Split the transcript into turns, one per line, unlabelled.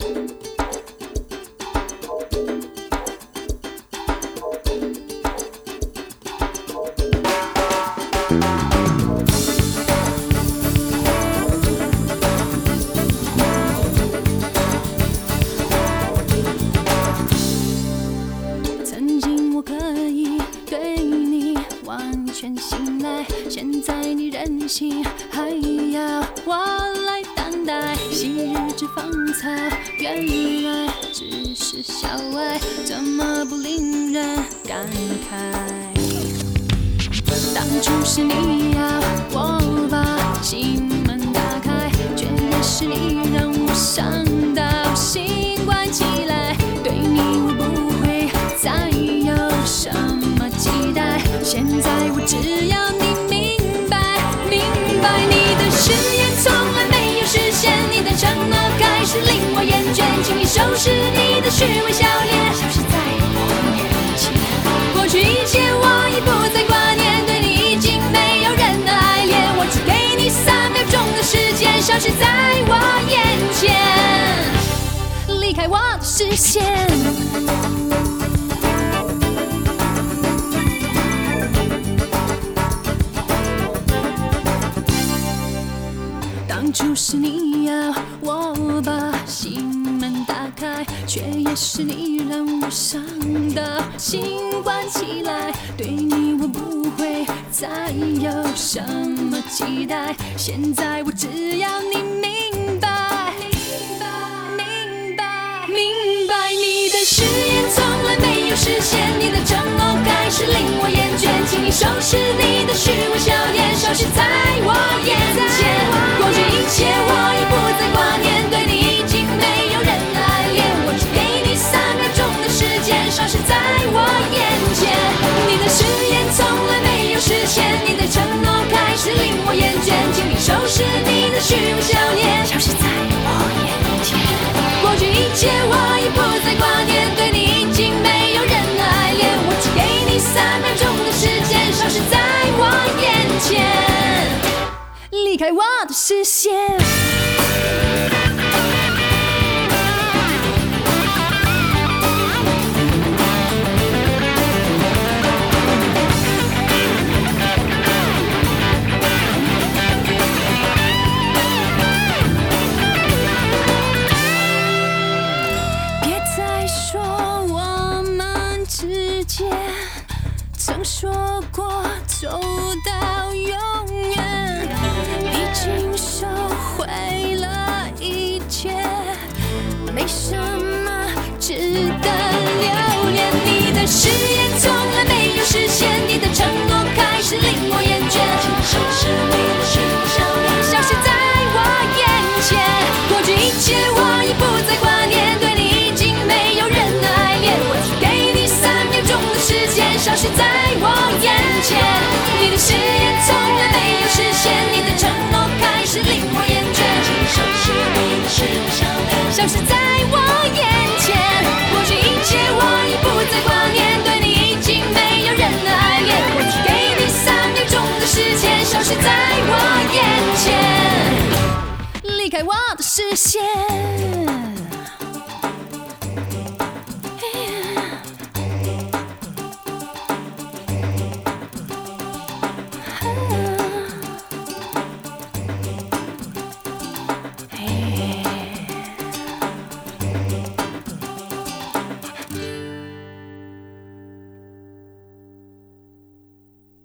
曾经我可以对你完全信赖，现在你任性，还要我来担待。昔日只芳草，原来只是小爱，怎么不令人感慨？当初是你要我把心门打开，却也是你让我伤到心关起来。对你我不会再有什么期待，现在我只要你明白，明白你的誓言从来没有实现，你的承诺开始令我厌倦，请你收拾你的虚伪笑脸，消失在我眼前。过去一切我已不再挂念，对你已经没有任何爱恋，我只给你3秒钟的时间，消失在我眼前，离开我的视线。当初是你要我把心门打开，却也是你让我伤到心关起来。对你我不会再有什么期待，现在我只要你明白，明白你的誓言从来没有实现，你的承诺开始令我厌倦，请你收拾你的虚伪笑脸，消失在我眼前。过去一切我已不再挂念，对你已经没有任何爱恋，我只给你3秒钟的时间，消失在我眼前。你的誓言从来没有实现，你的承诺开始令我厌倦，请你收拾你的虚伪笑脸，消失在我眼前。过去一切我已不再挂念，对你已经没有任何爱恋，我只给你3秒钟的时间，消失在我眼前，离开我的视线。曾说过走到永远，已经收回了一切，没什么值得留恋。你的誓言从来没有实现，你的承诺开始令我厌倦，请你收拾你的虚伪笑脸，消失在我眼前。过去一切我已不再挂念，对你已经没有任何爱恋，我只给你3秒钟的时间，消失在我眼前。你的誓言从来没有实现，你的承诺开始令我厌倦，请你收拾你的虚伪笑脸，消失在我眼前。过去一切我已不再挂念，对你已经没有任何爱恋，我只给你3秒钟的时间，消失在我眼前，离开我的视线。